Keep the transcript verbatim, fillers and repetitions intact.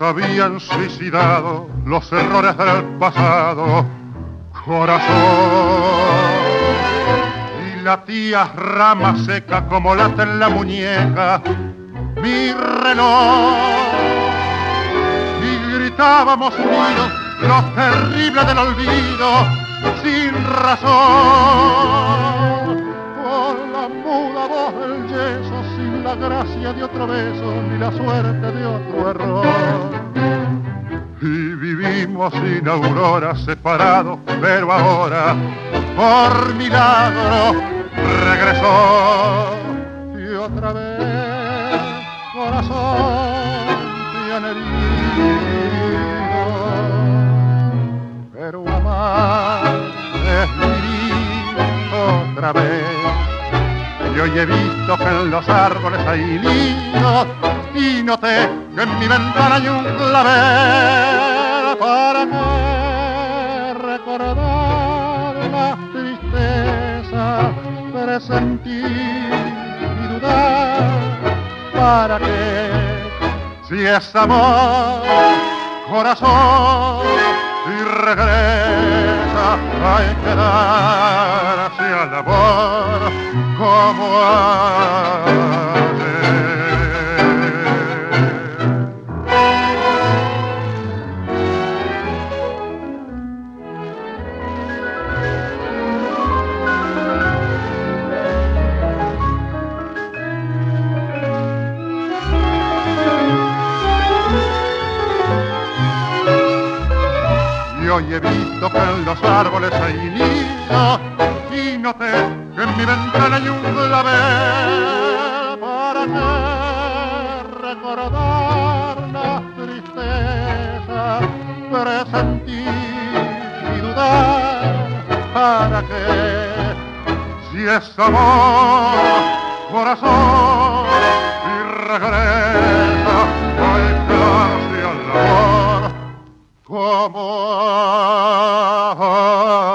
habían suicidado los errores del pasado, corazón. Y latías rama seca como lata en la muñeca mi reloj. Y gritábamos unidos lo terrible del olvido sin razón. Con la muda voz del yeso, sin la gracia de otro beso ni la suerte de otro error. Y vivimos sin aurora separados, pero ahora por milagro regresó. Y otra vez corazón te han herido, pero amar es vivir otra vez. Y hoy he visto que en los árboles hay nidos y noté que en mi ventana hay un clavel. ¿Para qué recordar las tristezas, presentir y dudar? ¿Para qué? Si es amor, corazón, y regresa, hay que darse al amor como ayer. Y hoy he visto que en los árboles hay nidos y noté que en mi ventana hay un clavel. ¿Para qué recordar las tristezas, presentir y dudar? ¿Para qué? Si es amor, corazón, y regresa, hay que darse al amor como